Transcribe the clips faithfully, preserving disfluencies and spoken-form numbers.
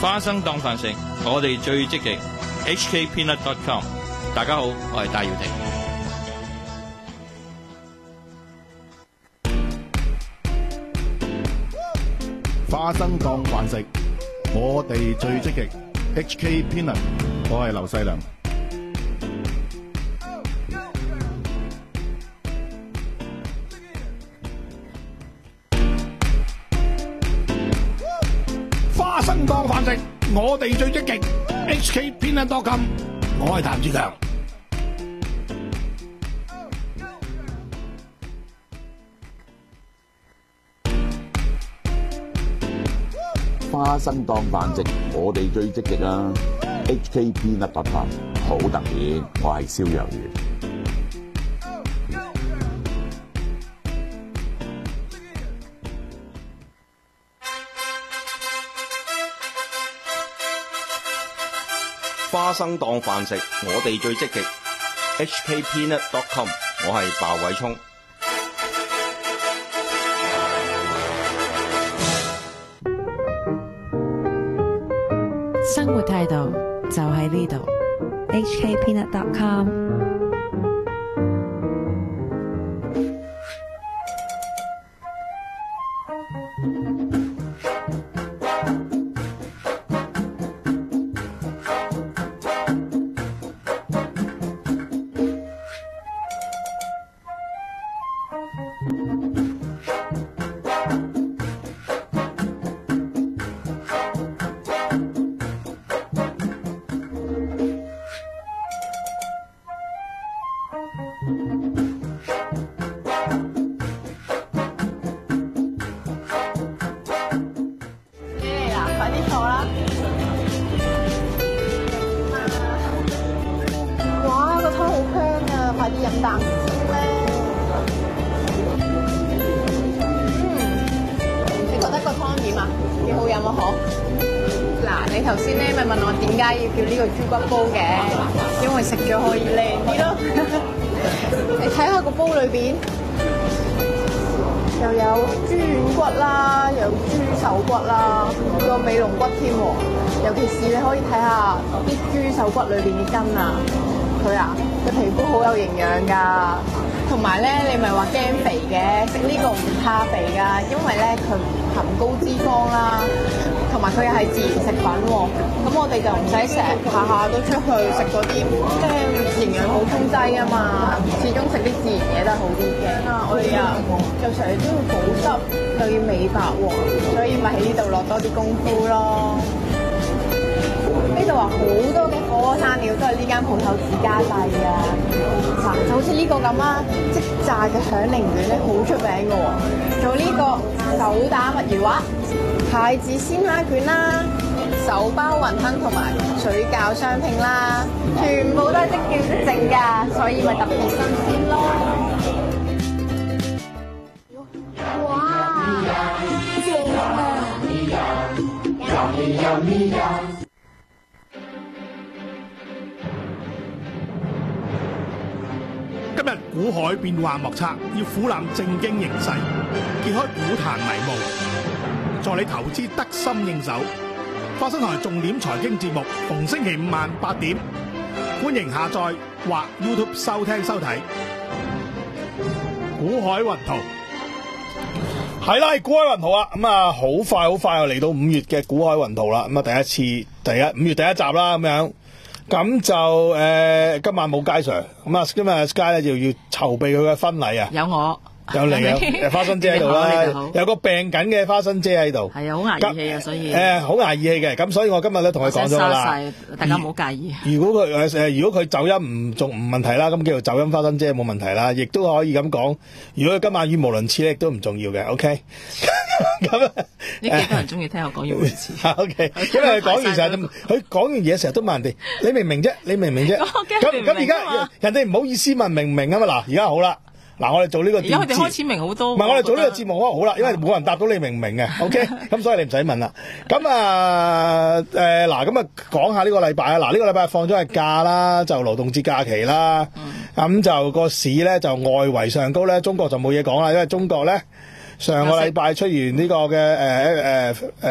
花生當飯食，我哋最積極。H K Peanut dot com。大家好，我係戴耀廷。 花生當飯食，我哋最積極。H K Peanut， 我係劉細良。花生當飯食，我哋最積極。H K Peanut dot com， 我係譚志強。 花生當飯食，我哋最積極啦。H K Peanut dot com， 好特別，我係蕭若元。 花生當飯食，我哋最積極。H K Peanut dot com， 我係鮑偉聰。 生活態度就喺呢度。 H K Peanut dot com。 頭先咧咪問我點解要叫呢個豬骨煲嘅，因為食咗可以靚啲咯。你睇下個煲裏邊又有豬軟骨啦，又有豬手骨啦，仲有尾龍骨添喎。尤其是你可以睇下啲豬手骨裏邊嘅筋啊，佢啊嘅皮膚好有營養㗎。同埋咧，你咪話驚肥嘅，食呢個唔怕肥㗎，因為咧佢含高脂肪啦。同埋佢又係自然食品喎，咁我哋就唔使成日下下都出去食嗰啲即係營養補充劑啊嘛，始終食啲自然嘢都係好啲嘅。啊，我哋啊又成日都要保濕，又要美白喎，所以咪喺呢度落多啲功夫咯。呢度話好多嘅火鍋生料都係呢間鋪頭自家製啊，嗱就好似呢個咁啊，即炸嘅響鈴卷咧好出名嘅喎，做呢個手打墨魚滑。蟹子鮮蝦卷啦，手包雲吞同埋水餃雙拼啦，全部都係即叫即整㗎，所以咪特別新鮮咯。哇！正啊！ 今日股海變幻莫測，要俯覽正經形勢，揭開股壇迷霧。助你投資得心應手，花生台重點財經節目，逢星期五晚八點，歡迎下載或 YouTube 收聽收睇。股海雲圖係啦，股海雲圖啊，咁啊好快好快又嚟到五月嘅股海雲圖啦，咁啊第一次第一五月第一集啦，咁樣，咁就誒、呃、今晚冇佳 Sir， 咁啊今日佳咧就要籌備佢嘅婚禮啊， 有我。 有嚟啊！花生姐喺度啦，有個病緊嘅花生姐喺度， 係啊，好捱義氣啊，所以誒好捱義氣嘅，咁所以我今日咧同佢講咗啦， 大家唔好介意。 如果佢誒如果佢走音唔仲唔問題啦，咁叫做走音花生姐冇問題啦，亦都可以咁講。如果佢今晚語無倫次咧，亦都唔重要嘅。OK， 咁啊， 呢幾多人中意聽我講語無倫次 ？OK， 因為佢講完成日都，佢講完嘢成日都問人哋，你明唔明啫？你明唔明啫？咁咁而家人哋唔好意思問明唔明啊嘛？嗱，而家好啦。嗱，我哋做呢個節目， 而家佢哋開始明好多。 唔係，我哋做呢個節目好啦，因為冇人答到你明唔明嘅。OK， 咁所以你唔使問啦。咁啊，誒、呃，嗱，咁啊，講下呢個禮拜啊，嗱，呢個禮拜放咗日假啦，就勞動節假期啦。咁、嗯、就個市咧就外圍上高咧，中國就冇嘢講啦，因為中國咧上個禮拜出完呢個嘅誒誒誒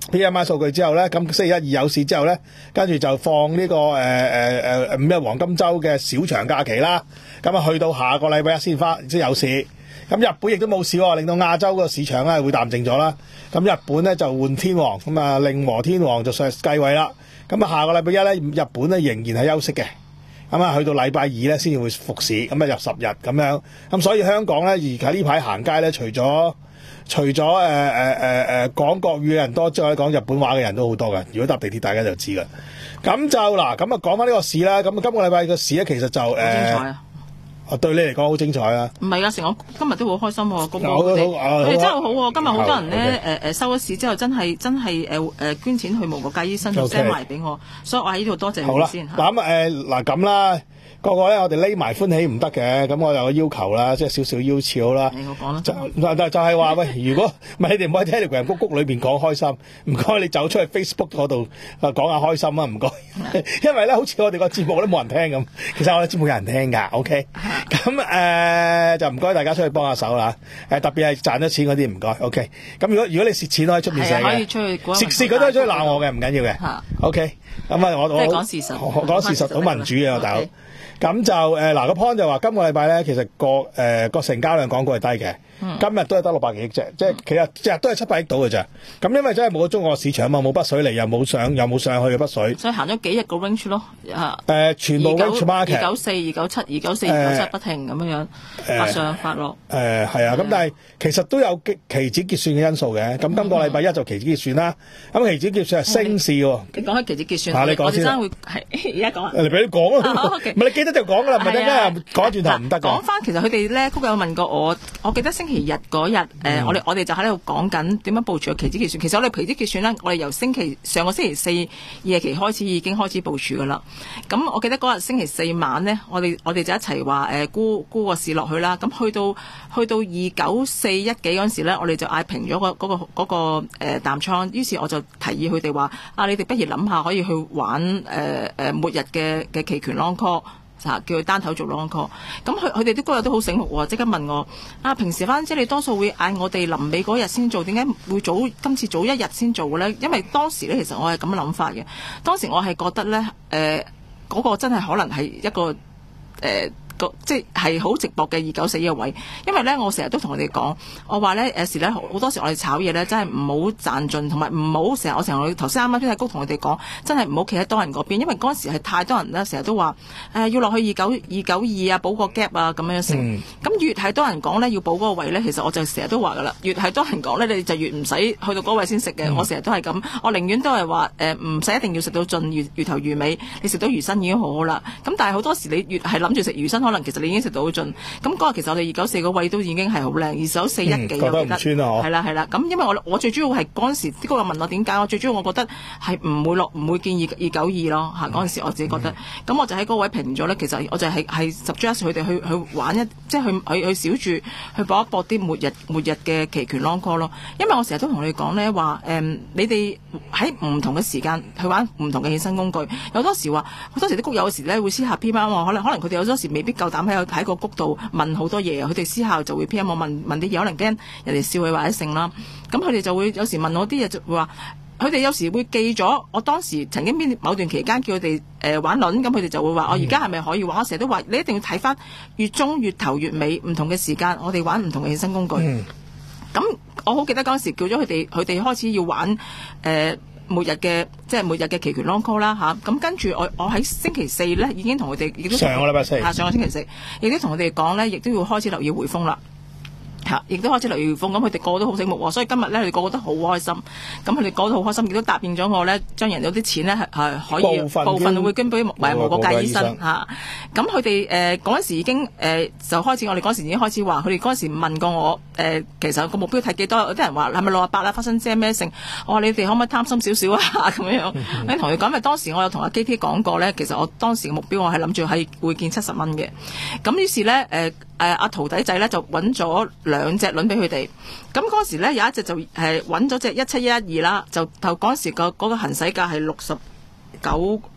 P M I 數據之後咧，咁星期一二有市之後咧，跟住就放呢、這個誒誒誒五一黃金週嘅小長假期啦。咁啊，去到下個禮拜一先翻先有市。咁日本亦都冇市喎，令到亞洲個市場咧會淡靜咗啦。咁日本咧就換天皇，咁啊令和天皇就上繼位啦。咁啊下個禮拜一咧，日本咧仍然係休息嘅。咁啊去到禮拜二咧先至會復市，咁啊入十日咁樣。咁所以香港咧而家呢排行街咧，除咗除咗誒誒誒誒講國語嘅人多之外，講日本話嘅人都好多嘅。如果搭地鐵，大家就知㗎。咁就嗱，咁啊講翻呢個市啦。咁啊今個禮拜嘅市咧，其實就誒。呃啊，對你嚟講好精彩啊！ 唔係啊，成我今日都好開心喎、啊，個個佢哋佢哋真係好喎、啊。今日好多人咧，誒誒、 嗯呃、收咗市之後，真係真係誒誒捐錢去無國界醫生，就 send 埋俾我，所以我喺呢度多謝你先。 好啦，嗱咁誒嗱咁啦。個個咧，我哋匿埋歡喜唔得嘅，咁我有個要求啦，即係少少要求啦。 我講啦， 就就就係話喂，如果唔係你哋唔可以喺 Telegram 谷谷裏邊講開心，唔該你走出去 Facebook 嗰度啊講下開心啊，唔該。因為咧，好似我哋個節目都冇人聽咁，其實我哋節目有人聽㗎。OK，咁誒、呃、就唔該大家出去幫下手啦。誒特別係賺咗錢嗰啲唔該。OK，咁如果如果你蝕錢可以出面寫嘅， 可以出去蝕蝕嗰啲可以出去鬧我嘅，唔緊要嘅。OK，咁啊我我講事實， 我講事實好民主嘅大佬。咁就誒嗱個 point 就話今個禮拜咧，其實個誒個成交量港股係低嘅、嗯，今日都係得六百幾億啫，即係其實即係都係七百億到嘅咋。咁因為真係冇個中國市場嘛，冇北水嚟，又冇上又冇上去嘅北水， 所以行咗幾日個 range 咯，誒、 呃、全部 range market 二九四、二九七、二九四、二九七不停咁樣樣發上發落。誒係啊，咁但係其實都有期指結算嘅因素嘅。咁今個禮拜一就期指結算啦。咁期指結算係升市喎。 你講開期指結算， 啊、你講先。 我哋真會係而家講。 你俾你講啊！唔、啊、係、okay. 你記得就講噶啦，唔係等間講轉頭唔得㗎。 講翻其實佢哋咧，曲有問過我，我記得星期日嗰日，誒、呃嗯、我哋我哋就喺度講緊點樣部署個期指結算。其實我哋期指結算咧，我哋由星期上個星期四夜期開始已經開始部署㗎啦。咁我記得嗰日星期四晚咧，我哋我哋就一齊話誒沽沽個市落去啦。咁去到去到二九四一幾嗰陣時咧，我哋就嗌平咗、嗰個嗰、嗰個嗰、嗰個誒淡倉。於是我就提議佢哋話：啊，你哋不如諗下可以去玩誒誒、呃、末日嘅嘅期權 long call。叫佢單頭做 long call，咁佢佢哋啲嗰日都好醒目喎，即刻問我啊，平時翻即係你多數會嗌我哋臨尾嗰日先做，點解會早今次早一日先做嘅咧？因為當時咧，其實我係咁諗法嘅。當時我係覺得咧，誒、呃、嗰、嗰個真係可能係一個誒。呃即係好直播嘅二九四呢個位，因為咧我成日都同佢哋講，我話咧有時咧好多時我哋炒嘢咧真係唔好賺盡，同埋唔好成日我成日頭先啱啱先喺谷同佢哋講，真係唔好企喺多人嗰邊，因為嗰陣時係太多人咧，成日都話誒、呃、要落去二九二九二啊，補個 gap 啊咁樣成。咁、嗯、越係多人講咧要補嗰個位咧，其實我就成日都話噶啦，越係多人講咧，你就越唔使去到嗰位先食嘅、嗯。我成日都係咁，我寧願都係話誒唔使一定要食到盡魚魚頭魚尾，你食到魚身已經好好啦。咁但係好多時你越係諗住食魚身，可能其實你已經食到。咁嗰日其實我哋二九四個位都已經係好靚，二九四一幾我記得係啦係啦。咁因為我我最主要係嗰陣時啲嗰個問我點解，我最主要我覺得係唔會落唔會建議二九二咯嚇。嗰陣時我自己覺得，咁、嗯、我就喺嗰位平咗咧。其實我就係係 suggest 佢哋去去玩一即係去去去小注去搏一搏啲末日末日嘅期權 long call 咯。因為我成日都同你講咧話誒，你哋喺唔同嘅時間去玩唔同嘅衍生工具。有多時話好多時啲谷友有時咧會私下 P M 可能可能佢哋有多時未必夠膽喺喺個谷度問好多嘢，佢哋私下就會 P M 我問問啲嘢，可能驚人哋笑佢或者剩啦。咁佢哋就會有時問我啲嘢，就會話佢哋有時會記咗我當時曾經邊某段期間叫佢哋誒玩輪，咁佢哋就會話我而家係咪可以玩？我成日都話你一定要睇翻月中、月頭、月尾唔同嘅時間，我哋玩唔同嘅衍生工具。咁、嗯、我好記得嗰時叫咗佢哋，佢哋開始要玩誒。呃末日嘅即係末日嘅期權 long call 啦嚇，咁跟住我我喺星期四咧已經同佢哋亦都上個禮拜四， 上個星期四亦都同佢哋講咧，亦都要開始留意匯豐啦。嚇！亦都開始留意匯豐，咁佢哋個個都好醒目喎，所以今日咧佢哋個個都好開心。咁佢哋個個都好開心，亦都答應咗我咧，將人有啲錢咧係係可以部分，部分會捐俾為無國界醫生嚇。咁佢哋誒嗰陣時已經誒、呃、就開始，我哋嗰陣時已經開始話，佢哋嗰陣時問過我誒、呃，其實個目標睇幾多？有啲人話係咪六十八啦？發生啲咩性？我話你哋可唔可以貪心少少啊？咁樣樣，你同佢講，因為當時我有同阿 K T 講過咧，其實我當時嘅目標我係諗住係會見七十蚊嘅。咁於是咧誒誒阿徒弟仔咧就揾咗兩隻輪俾佢哋。咁嗰時咧有一隻就誒揾咗隻一七一一二啦，就頭嗰時個嗰個行使價係六十九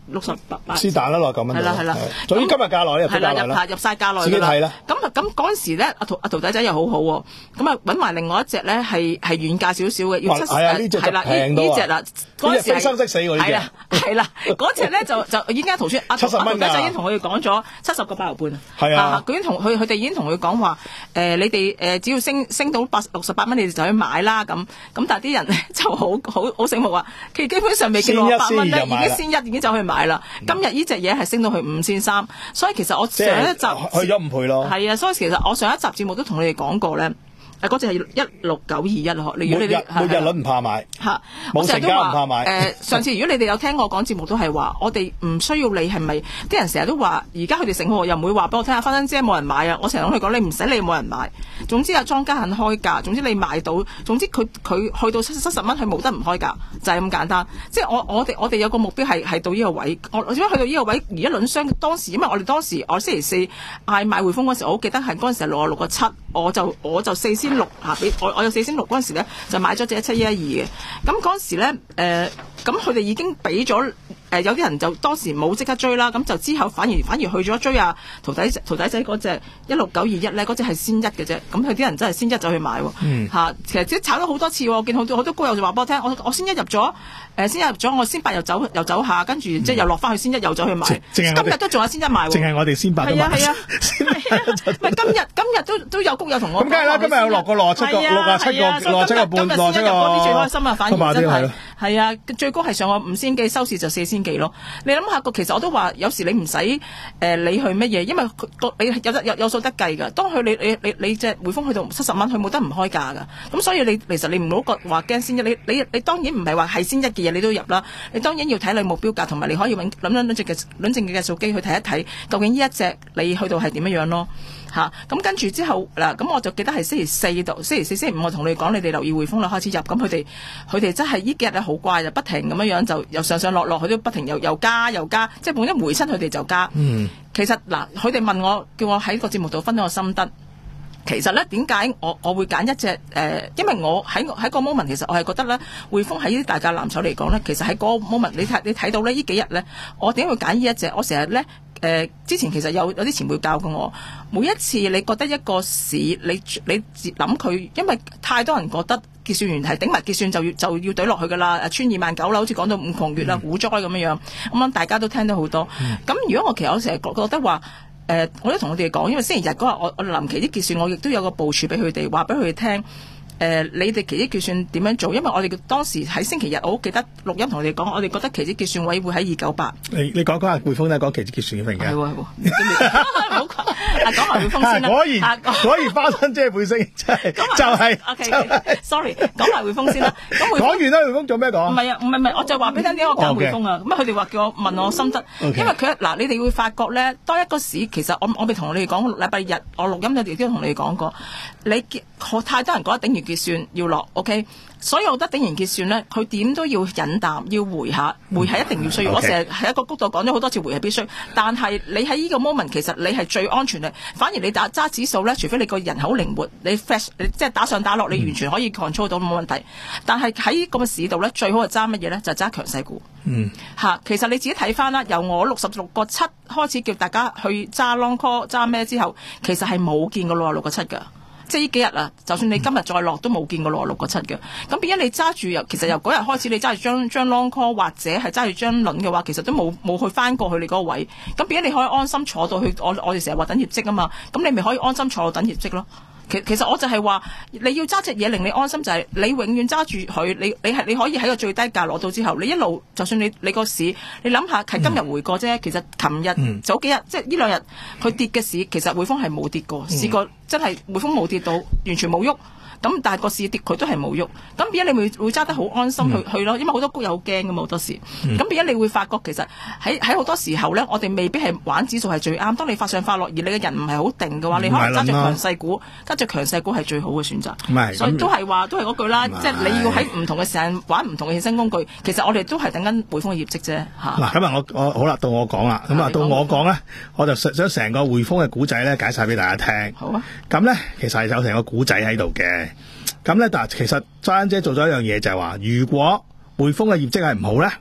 六十八八。 是但啦，六十九蚊。 係啦係啦。 總之今日價內入係啦，入下入曬價內㗎啦。 自己睇啦。 咁咁嗰陣時咧，阿徒阿徒弟仔又好好喎。咁啊揾埋另外一隻咧係係原價少少嘅，要七係啊呢隻係啦呢呢隻啦。嗰陣時係生識死喎呢隻。 係啦係啦，嗰隻咧就就已經圖書阿徒弟仔已經同佢哋講咗七十個八毫半啊。 係啊。 佢已經同佢佢哋已經同佢講話誒，你哋誒只要升升到八六十八蚊，你哋就去買啦咁。咁但係啲人咧就好好好醒目啊，佢基本上未見六十八蚊咧，已經先一已經走去買啦。今日呢隻嘢係升到去五千三，所以其實我上一集去咗五倍咯。 係啊，所以其實我上一集節目都同你哋講過咧。誒嗰隻係一六九二一咯，你如果你哋每日輪唔怕買嚇， 冇成交唔怕買。 誒上次如果你哋有聽我講節目，都係話我哋唔需要你係咪？啲人成日都話，而家佢哋醒喎，又唔會話俾我聽下花生姐冇人買啊！我成日同佢講，你唔使理冇人買。總之啊，莊家肯開價，總之你買到，總之佢佢去到七七十蚊，佢冇得唔開價，就係咁簡單。即係我我哋我哋有個目標係係到呢個位，我點解去到呢個位？而一輪商當時，因為我哋當時我星期四嗌買匯豐嗰時，我好記得係嗰陣時係六啊六個七，我就我就四千六嚇俾我。我有四千六嗰陣時咧，就買咗隻一七一一二嘅。咁嗰陣時咧，誒咁佢哋已經俾咗誒，有啲人就當時冇即刻追啦。咁就之後反而反而去咗追啊徒弟徒弟仔嗰隻一六九二一咧，嗰隻係先一嘅啫。咁佢啲人真係先一走去買喎、 嗯啊、其實即係炒咗好多次喎。我見好多好多高友就話俾我聽，我我先一入咗誒，先入咗我先八又走又走下，跟住即係又落翻去先一又走去買。今日都仲有先一買喎。 淨係我哋先八都買。 係啊係啊，唔係今日今日都都有高友同我。 咁梗係啦，今日有落個六七個六啊七個六七個半六七個。 嗰啲最開心啊，反而真係係啊，最高係上個五千幾，收市就四千幾咯。你諗下個，其實我都話有時你唔使誒理去乜嘢，因為個你有得有有數得計㗎。當佢你你你你隻匯豐去到七十蚊，佢冇得唔開價㗎。咁所以你其實你唔好覺話驚先一，你你你當然唔係話係先一嘅嘢你都入啦。你當然要睇你目標價，同埋你可以揾諗諗諗隻嘅諗正嘅計數機去睇一睇，究竟呢一隻你去到係點樣樣咯。嚇咁跟住之後嗱，咁我就記得係星期四度，星期四、星期五我同你講，你哋留意匯豐啦，開始入。咁佢哋佢哋真係呢幾日咧好乖，就不停咁樣樣就又上上落落，佢都不停又又加又加，即係本一回親佢哋就加。嗯，其實嗱，佢哋問我叫我喺個節目度分享個心得。其實咧，點解我我會揀一隻誒、呃？因為我喺喺個 moment，其實我係覺得咧，匯豐喺呢啲大價藍籌嚟講咧，其實喺嗰個 moment，你睇你睇到咧，呢幾日咧，我點解會揀呢一隻？我成日咧誒，之前其實有有啲前輩教過我，每一次你覺得一個市，你你諗佢，因為太多人覺得結算員係頂埋結算就要就要懟落去㗎啦，穿二萬九啦，好似講到五窮月啦、股災咁樣樣，咁樣大家都聽到好多。咁、嗯、如果我其實我成日覺覺得話。誒、呃，我都同佢哋講，因為星期日嗰日我我臨期啲結算，我亦都有個部署俾佢哋，話俾佢哋聽。誒、呃，你哋期指結算點樣做？因為我哋當時喺星期日，我好記得錄音同佢哋講，我哋覺得期指結算位會喺二九八。 你你講講下匯豐咧，講期指結算嘅份嘅。係喎係喎，唔好講。啊，講埋匯豐先啦。 果然、啊、果然花生姐會升，真係就係、是。 OK，, okay sorry， 講埋匯豐先啦。講完啦，匯豐做咩講？ 唔係啊，唔係唔係，我就話俾你聽點解我揀匯豐啊。咁佢哋話叫我問我心得，okay. 因為佢嗱，你哋會發覺咧，當一個市其實我我未同你哋講禮拜日我錄音嗰時都同你哋講過，你太多人覺得頂完結算要落 OK。所以我覺得頂完結算咧，佢點都要忍啖，要回下，回係一定要需要。嗯、我成日喺一個谷度講咗好多次，回係必須。但係你喺呢個 moment，其實你係最安全嘅。反而你打揸指數咧，除非你個人好靈活，你 flash，你即係打上打落，你完全可以 control 到冇問題。嗯、但係喺咁嘅市度咧，最好係揸乜嘢咧？就揸強勢股。嗯，嚇，其實你自己睇翻啦，由我六十六個七開始叫大家去揸 long call 揸咩之後，其實係冇見過六十六個七㗎。即係呢幾日啊，就算你今日再落都冇見過六十六個七嘅。咁變咗你揸住由其實由嗰日開始，你揸住張張 long call 或者係揸住張輪嘅話，其實都冇冇去翻過去你嗰個位。咁變咗你可以安心坐到去，我我哋成日話等業績啊嘛。咁你咪可以安心坐到等業績咯。其其實我就係話，你要揸隻嘢令你安心，就係、是、你永遠揸住佢，你你係你可以喺個最低價攞到之後，你一路就算你你個市，你諗下係今日回過啫、嗯。其實琴日、嗯、早幾日即係呢兩日佢跌嘅市，其實匯豐係冇跌過，試、嗯、過真係匯豐冇跌到，完全冇喐。咁但係個市跌佢都係冇喐，咁變咗你會會揸得好安心去、嗯、去咯，因為好多股友好驚㗎嘛好多時，咁變咗你會發覺其實喺喺好多時候咧，我哋未必係玩指數係最啱。當你發上發落而你嘅人唔係好定嘅話，你可能揸住強勢股，揸住強勢股係最好嘅選擇。唔係，所以都係話都係嗰句啦，即係你要喺唔同嘅時間玩唔同嘅衍生工具。其實我哋都係等緊匯豐嘅業績啫嚇。嗱，今日我我好啦，到我講啦，咁啊到我講咧，我就想成個匯豐嘅古仔咧解晒俾大家聽。好啊，咁咧其實係有成個古仔喺度嘅。咁咧，但係其實莊姐做咗一樣嘢就係話，如果匯豐嘅業績係唔好咧，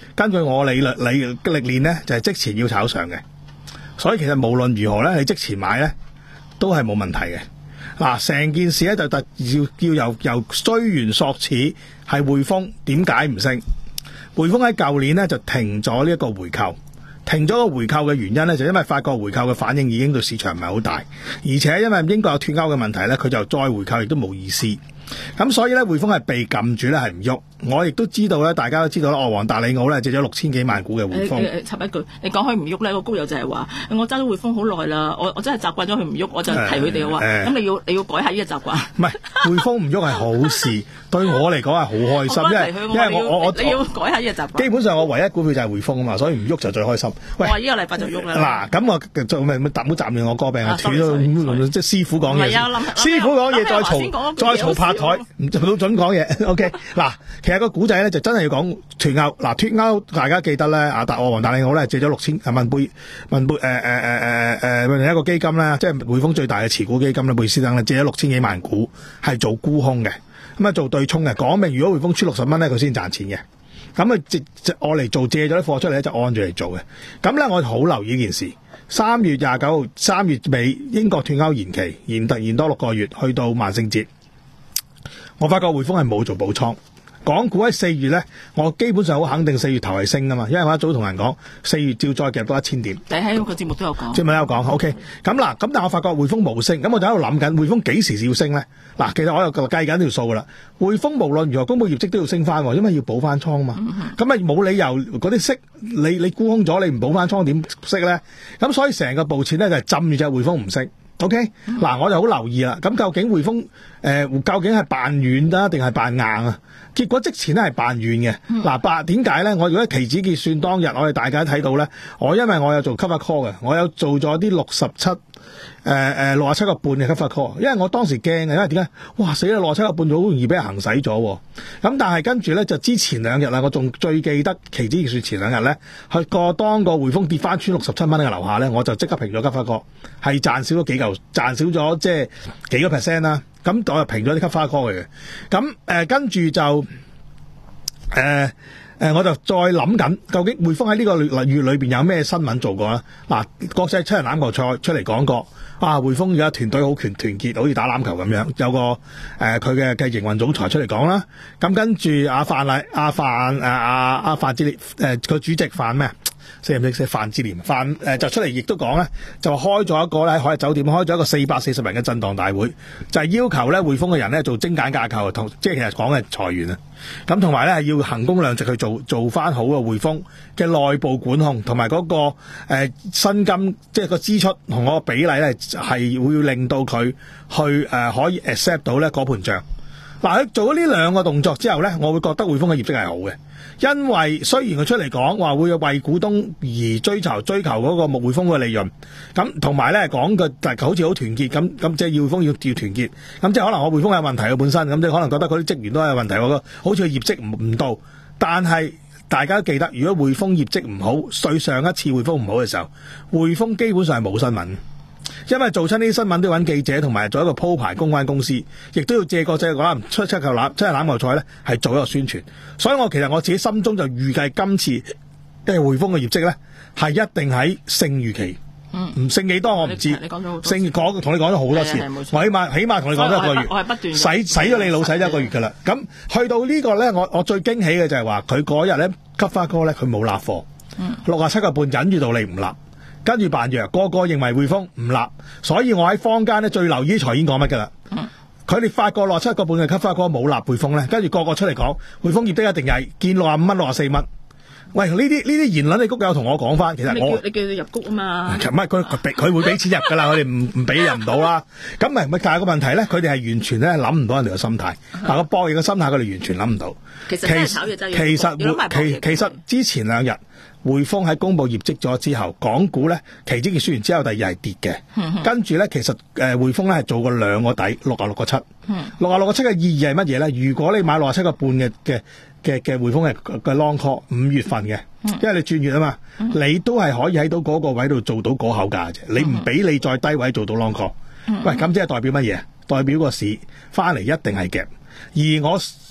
根據我理論理歷練咧，就係、是、即前要炒上嘅。所以其實無論如何咧，你即前買咧都係冇問題嘅。嗱，成件事咧就特要要由由追源溯始，係匯豐點解唔升？匯豐喺舊年咧就停咗呢一個回購。停咗個回購嘅原因咧，就因為發覺回購嘅反應已經對市場唔係好大，而且因為英國有脫歐嘅問題咧，佢就再回購亦都冇意思。咁所以咧，匯豐係被撳住咧，係唔喐。我亦都知道咧，大家都知道啦，哦，黃達利奧咧借咗六千幾萬股嘅匯豐。 插一句，你講佢唔喐咧，個高友就係話：我揸咗匯豐好耐啦，我我真係習慣咗佢唔喐，我就提佢哋話：咁、呃、你要你要改下呢個習慣。唔係匯豐唔喐係好事，對我嚟講係好開心，因為因為我我我你要改下呢個習慣。 基本上我唯一股票就係匯豐啊嘛，所以唔喐就最開心。喂， 我話呢個禮拜就喐啦。嗱， 咁我就咪咪唔好暫亂我歌病啊，斷咗即係師傅講嘢。師傅講嘢再嘈再嘈拍台，唔做到準講嘢。OK， 嗱，其實個古仔咧就真係要講脫歐。嗱，脫歐大家記得咧，阿達我黃達利奧咧借咗六千啊文貝文貝誒誒誒誒誒另一個基金咧，即係匯豐最大嘅持股基金咧，貝斯登咧借咗六千幾萬股係做沽空嘅，咁啊做對沖嘅，講明如果匯豐出六十蚊咧，佢先賺錢嘅。咁啊借我嚟做借咗啲貨出嚟咧，就按住嚟做嘅。咁咧我好留意呢件事。三月廿九號，三月尾英國脫歐延期，延突延多六個月，去到萬聖節。我發覺匯豐係冇做補倉。港股喺四月咧，我基本上好肯定四月頭係升噶嘛，因為我一早同人講四月照再夾多一千點。 你喺個節目都有講， 節目有講 OK。咁嗱，咁但係我發覺匯豐冇升，咁我就喺度諗緊匯豐幾時要升咧？嗱，其實我又計緊條數噶啦。匯豐無論如何公佈業績都要升翻，因為要補翻倉嘛。咁啊冇理由嗰啲息你你沽空咗，你唔補翻倉點息咧？咁所以成個部署咧就係浸住隻匯豐唔升。OK，嗱、嗯、我就好留意啦。咁究竟匯豐誒、呃、究竟係扮軟啦，定係扮硬啊？結果即前咧係扮軟嘅。嗱、嗯，扮點解咧？我如果期指結算當日，我哋大家睇到咧，我因為我有做 cover call 嘅，我有做咗啲六十七誒誒六十七個半嘅 cover call，因為我當時驚嘅，因為點解？哇死啦！六十七個半就好容易俾人行使咗。咁但係跟住咧就之前兩日啦，我仲最記得期指結算前兩日咧，去個當個匯豐跌翻穿六十七蚊嘅樓下咧，我就即刻平咗 cover call，係賺少咗幾嚿。賺少咗即係幾個 percent 啦，咁我就平咗啲吸花 call 嘅，咁誒跟住就誒誒、呃呃、我就再諗緊，究竟匯豐喺呢個月裏邊有咩新聞做過啦？嗱，國際七人欖球賽出嚟講過，啊匯豐而家團隊好團團結，好似打欖球咁樣，有個誒佢嘅嘅營運總裁出嚟講啦，咁跟住阿范麗阿范誒阿阿范志烈誒個主席范咩？識唔識識范志廉范誒就出嚟亦都講咧，就開咗一個咧喺海逸酒店開咗一個四百四十人嘅震盪大會，就係、是、要求咧匯豐嘅人咧做精簡架構，同即係其實講嘅裁員啊。咁同埋咧係要衡工量值去做做翻好嘅匯豐嘅內部管控，同埋嗰個誒、呃、薪金即係個支出同嗰個比例咧係會令到佢去誒、呃、可以 accept 到咧嗰盤帳。嗱，佢做咗呢兩個動作之後咧，我會覺得匯豐嘅業績係好嘅。因為雖然佢出嚟講話會為股東而追求追求嗰個匯豐嘅利潤，咁同埋咧講嘅就好似好團結咁，咁即係匯豐要要團結，咁即係可能我匯豐有問題嘅本身，咁即係可能覺得嗰啲職員都有問題，我覺得好似佢業績唔唔到，但係大家都記得，如果匯豐業績唔好，對上一次匯豐唔好嘅時候，匯豐基本上係冇新聞。因為做親呢啲新聞都要揾記者，同埋做一個鋪排公關公司，亦都要借個借個攬出七球攬七欖球賽咧，係做一個宣傳。所以我其實我自己心中就預計今次嘅匯豐嘅業績咧，係一定喺勝預期。嗯，唔勝幾多我唔知。你講咗好多，勝講同你講咗好多次。我起碼起碼同你講咗一個月。我係不斷使使咗你老使咗一個月噶啦。咁去到呢個咧，我我最驚喜嘅就係話佢嗰日咧吸花哥咧，佢冇立貨，六啊七個半忍住到你唔立。跟住扮弱，個個認為匯豐唔立，所以我喺坊間咧最留意財演講乜噶啦。佢哋發覺六七個半嘅吸花哥冇立匯豐咧，跟住個個出嚟講匯豐業績一定係見六啊五蚊、六啊四蚊。喂，呢啲呢啲言論你谷友同我講翻，其實我你叫你入谷啊嘛。 唔係佢佢佢會俾錢入噶啦，佢哋唔唔俾入唔到啦。咁咪咪但係個問題咧，佢哋係完全咧諗唔到人哋嘅心態。但個博弈嘅心態，佢哋完全諗唔到。 其實真係炒嘢真係其實其其實之前兩日。匯豐喺公布業績咗之後，港股咧期指結算完之後，第二日係跌嘅。跟住咧，其實誒匯豐咧係做過兩個底，六啊六個七。六啊六個七嘅意義係乜嘢咧？如果你買六啊七個半嘅嘅嘅嘅匯豐嘅嘅 long call 五月份嘅，因為你轉月啊嘛，你都係可以喺到嗰個位度做到嗰口價啫。你唔俾你再低位做到 long call，喂，咁即係代表乜嘢？代表個市翻嚟一定係夾。而我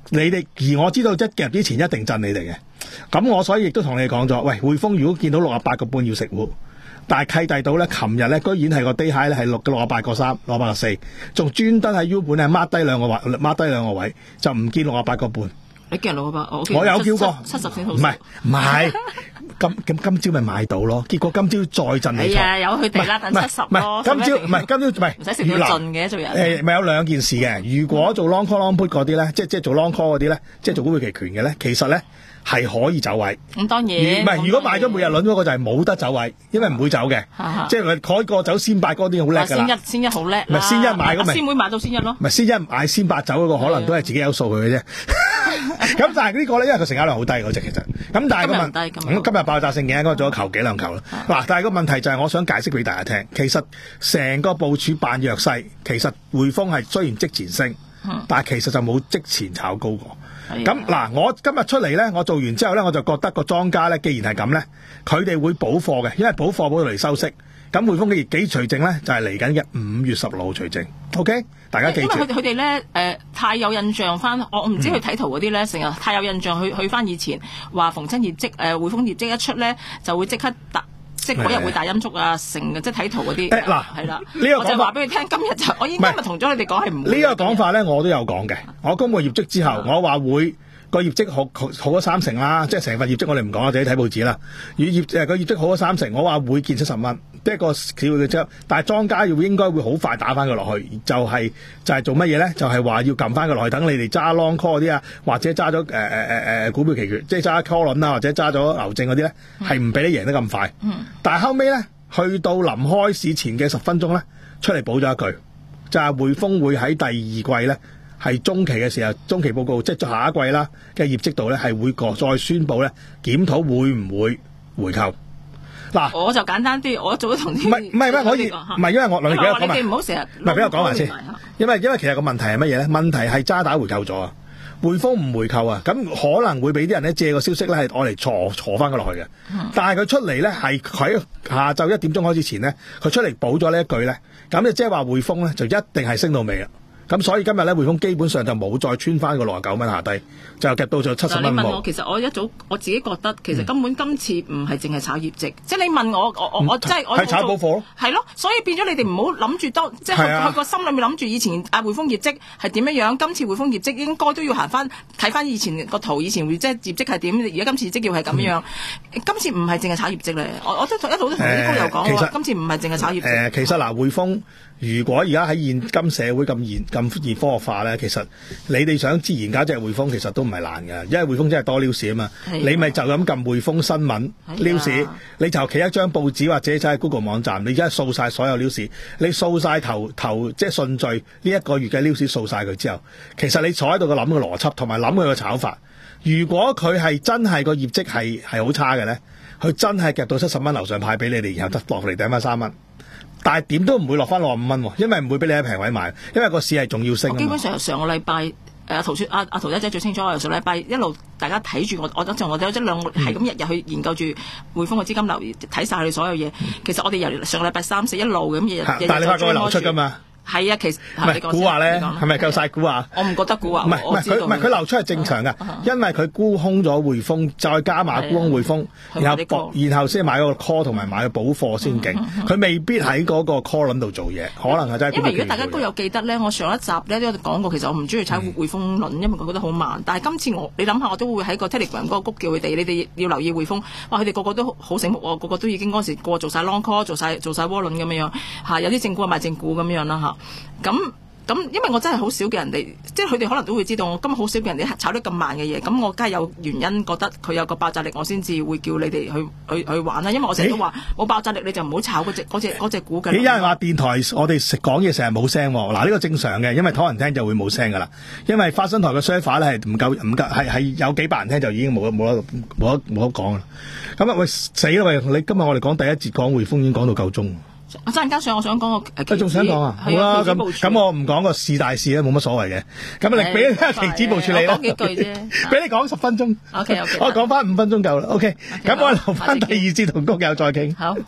你哋而我知道一夾之前一定震你哋嘅，咁我所以亦都同你哋講咗，喂，匯豐如果見到六十八個半要食糊，但係契弟到咧，琴日咧居然係個 day high 咧係六六十八個三，六十八個四，仲專登喺 U 盤咧 mark 低兩個位，mark 低兩個位，就唔見六十八個半。 你驚六十八？我我有叫過七十先好。 唔係唔係，今咁今朝咪買到咯，結果今朝再震你錯。 係啊，有佢哋啦，等七十咯。 唔係今朝唔係今朝唔係唔使食到盡嘅做人。 誒咪有兩件事嘅，如果做 long call long put 嗰啲咧，即係即係做 long call 嗰啲咧，即係做股票期權嘅咧，其實咧係可以走位。 咁當然。 唔係如果買咗每日輪嗰個就係冇得走位，因為唔會走嘅。即係佢個走先八嗰啲好叻㗎啦。 先一先一好叻啦。 唔係先一買嗰咪。 先會買到先一咯。 唔係先一買先八走嗰個可能都係自己有數佢嘅啫。咁但係呢個咧，因為佢成交量好低嗰隻其實，咁但係個問題，咁今日爆炸性嘅應該做咗球幾兩球啦。嗱，但係個問題就係我想解釋俾大家聽，其實成個部署扮弱勢，其實匯豐係雖然即前升，但係其實就冇即前炒高過。咁嗱，我今日出嚟咧，我做完之後咧，我就覺得個莊家咧，既然係咁咧，佢哋會補貨嘅，因為補貨補到嚟收息。咁匯豐嘅幾除淨咧，就係嚟緊嘅五月十六號除淨。OK， 大家記住。 因為佢哋佢哋咧誒太有印象翻，我唔知佢睇圖嗰啲咧，成日太有印象去去翻以前話逢親業績誒匯豐業績一出咧，就會即刻突即嗰日會大陰燭啊，成嘅即係睇圖嗰啲。誒嗱係啦，呢個我就話俾你聽，今日就我已經今日同咗你哋講係唔會。 呢個講法咧，我都有講嘅。我公布業績之後，我話會。個業績好好好咗三成啦，即係成份業績我哋唔講啦，自己睇報紙啦。業誒個業績好咗三成，我話會見七十蚊，即係個小嘅啫。但係莊家要應該會好快打翻佢落去，就係、是、就係、是、做乜嘢咧？就係、是、話要撳翻佢落去，等你哋揸 long call 嗰啲啊，或者揸咗誒誒誒誒股票期權，即係揸 call 輪啊，或者揸咗牛證嗰啲咧，係唔俾你贏得咁快。嗯、但係後尾咧，去到臨開市前嘅十分鐘咧，出嚟補咗一句，就係匯豐會喺第二季咧。係中期嘅時候，中期報告即係下一季啦嘅業績度咧，係會個再宣佈咧檢討會唔會回購。嗱， 我就簡單啲，我做咗同啲唔係唔係咩可以唔係因為我你俾我講埋， 你唔好成日唔係俾我講埋先，因為因為其實個問題係乜嘢咧？問題係渣打回購咗啊，匯豐唔回購啊，咁可能會俾啲人咧借個消息咧係攞嚟坐坐翻佢落去嘅。嗯、但係佢出嚟咧係喺下晝一點鐘開始前咧，佢出嚟補咗呢一句咧，咁就即係話匯豐咧就一定係升到尾啦。咁所以今日咧匯豐基本上就冇再穿翻個六十九蚊下低，就夾到咗七十蚊。 你問我，其實我一早我自己覺得，其實根本今次唔係淨係炒業績，嗯、即係你問我，我我我真係我係炒補貨咯。 係咯，所以變咗你哋唔好諗住當，即係佢個心裏面諗住以前啊匯豐業績係點樣樣，今次匯豐業績應該都要行翻睇翻以前個圖，以前即係業績係點，而家今次業績要係咁樣。嗯、今次唔係淨係炒業績咧，我我都一路都同啲高友講話，今次唔係淨係炒業績。誒、呃， 其實嗱匯豐。如果而家喺現今社會咁現咁現科學化咧，其實你哋想自然搞隻匯豐其實都唔係難㗎，因為匯豐真係多 news 啊嘛。你咪就咁撳匯豐新聞 news，你就企一張報紙或者就喺 Google 網站，你而家掃晒所有 news，你掃晒頭頭即係順序呢一個月嘅 news 掃晒佢之後，其實你坐喺度個諗嘅邏輯同埋諗佢個炒法，如果佢係真係個業績係係好差嘅咧，佢真係夾到七十蚊樓上派俾你哋，然後得落嚟頂翻三蚊。但係點都唔會落翻六十五蚊，因為唔會俾你喺平位買，因為個市係仲要升。 基本上上個禮拜誒阿陶阿阿陶仔仔最清楚，我上個禮拜一路大家睇住我，我我我哋有一兩係咁日日去研究住匯豐嘅資金流，睇晒佢哋所有嘢。其實我哋由上個禮拜三四一路咁日日。 但係你發覺佢流出㗎嘛？ 係啊，其實唔係估話咧，係咪夠晒估話？ 我唔覺得估話。 唔係唔係佢唔係佢流出係正常㗎，因為佢沽空咗匯豐，再加碼沽空匯豐，然後博，然後先買個 call 同埋買個補貨先勁。佢未必喺嗰個 call 輪度做嘢，可能係真係。 因為如果大家都有記得咧，我上一集咧都有講過，其實我唔中意踩匯豐輪，因為我覺得好慢。但係今次我你諗下，我都會喺個 Telegram 嗰個谷叫佢哋，你哋要留意匯豐。哇！佢哋個個都好醒目喎，個個都已經嗰時個個做晒 long call，做晒做曬窩輪咁樣樣嚇，有啲正股賣正股咁樣啦嚇，咁。咁，因為我真係好少嘅人哋，即係佢哋可能都會知道我今日好少嘅人哋炒得咁慢嘅嘢，咁我梗係有原因覺得佢有個爆炸力，我先至會叫你哋去去去玩啦。因為我成日都話冇爆炸力你就唔好炒嗰隻嗰隻嗰隻股嘅。咦？有人話電台我哋食講嘢成日冇聲喎，嗱呢個正常嘅，因為討人聽就會冇聲噶啦。因為花生台嘅 server 咧係唔夠唔夠係係有幾百人聽就已經冇冇得冇得冇得講啦。咁啊喂死啦喂！你今日我哋講第一節講匯豐已經講到夠鐘。我陣間上，我想講個誒， 仲想講啊？好啦，咁咁我唔講個事大事咧，冇乜所謂嘅。咁你俾期指部署你啦。講幾句啫，俾你講十分鐘。OK OK，我講翻五分鐘夠啦。OK，咁我留翻第二節同谷友再傾。好。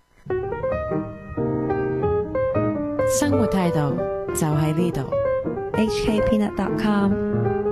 生活態度就喺呢度。 h k peanut dot com。